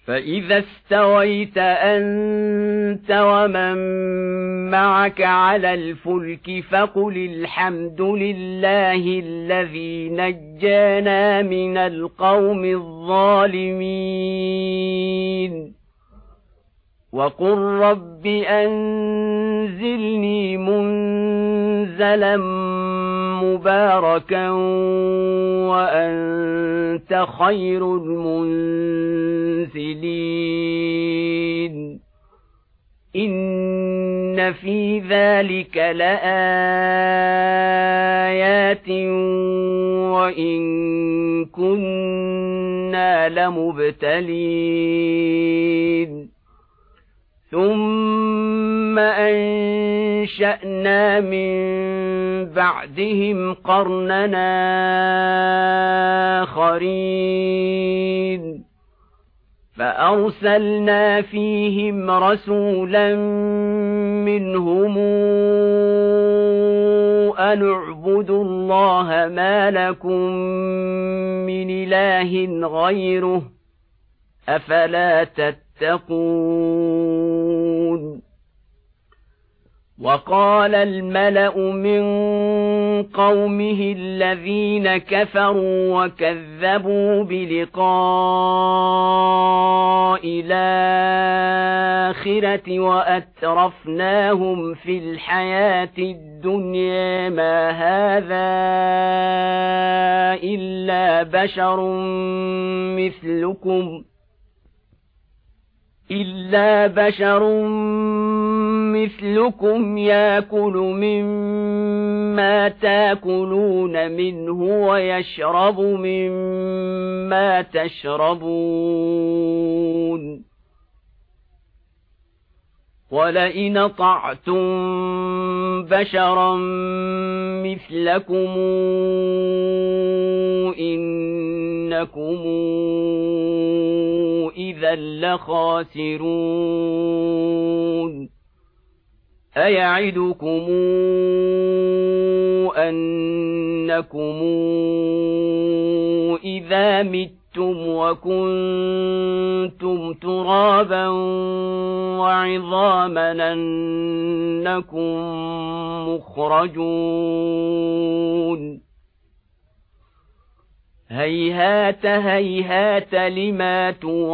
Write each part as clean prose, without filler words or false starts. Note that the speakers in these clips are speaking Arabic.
فإذا استويت أنت ومن معك على الفلك فقل الحمد لله الذي نجانا من القوم الظالمين وقل رب أنزلني منزلا مباركا وأنت خير المنزلين إن في ذلك لآيات وإن كنا لمبتلين ثم أنشأنا من بعدهم قرننا آخرين فأرسلنا فيهم رسولا منهم أن اعبدوا الله ما لكم من إله غيره أفلا تتقون وقال الملأ من قومه الذين كفروا وكذبوا بلقاء الآخرة وأترفناهم في الحياة الدنيا ما هذا إلا بشر مثلكم يأكل مما تأكلون منه ويشرب مما تشربون ولئن أطعتم بشرا مثلكم إنكم إذا لخاسرون أيعدكم أنكم إذا متم وكنتم ترابا وعظاما أنكم مخرجون هيهات هيهات لما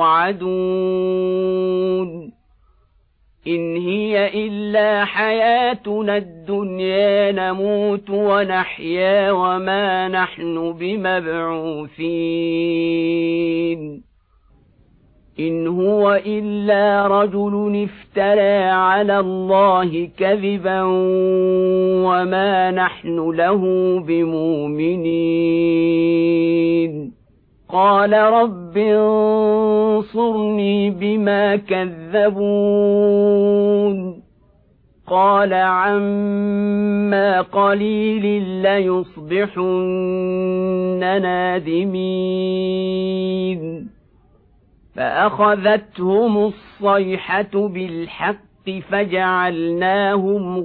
توعدون إن هي إلا حياتنا الدنيا نموت ونحيا وما نحن بمبعوثين إن هو إلا رجل افترى على الله كذبا وما نحن له بمؤمنين قال رب انصرني بما كذبون قال عما قليل ليصبحن نادمين فأخذتهم الصيحة بالحق فجعلناهم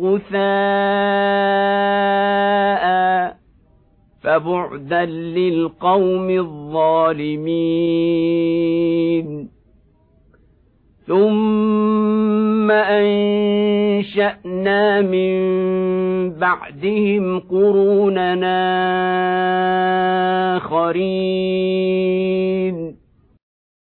غثاء فبعدا للقوم الظالمين ثم أنشأنا من بعدهم قروننا آخرين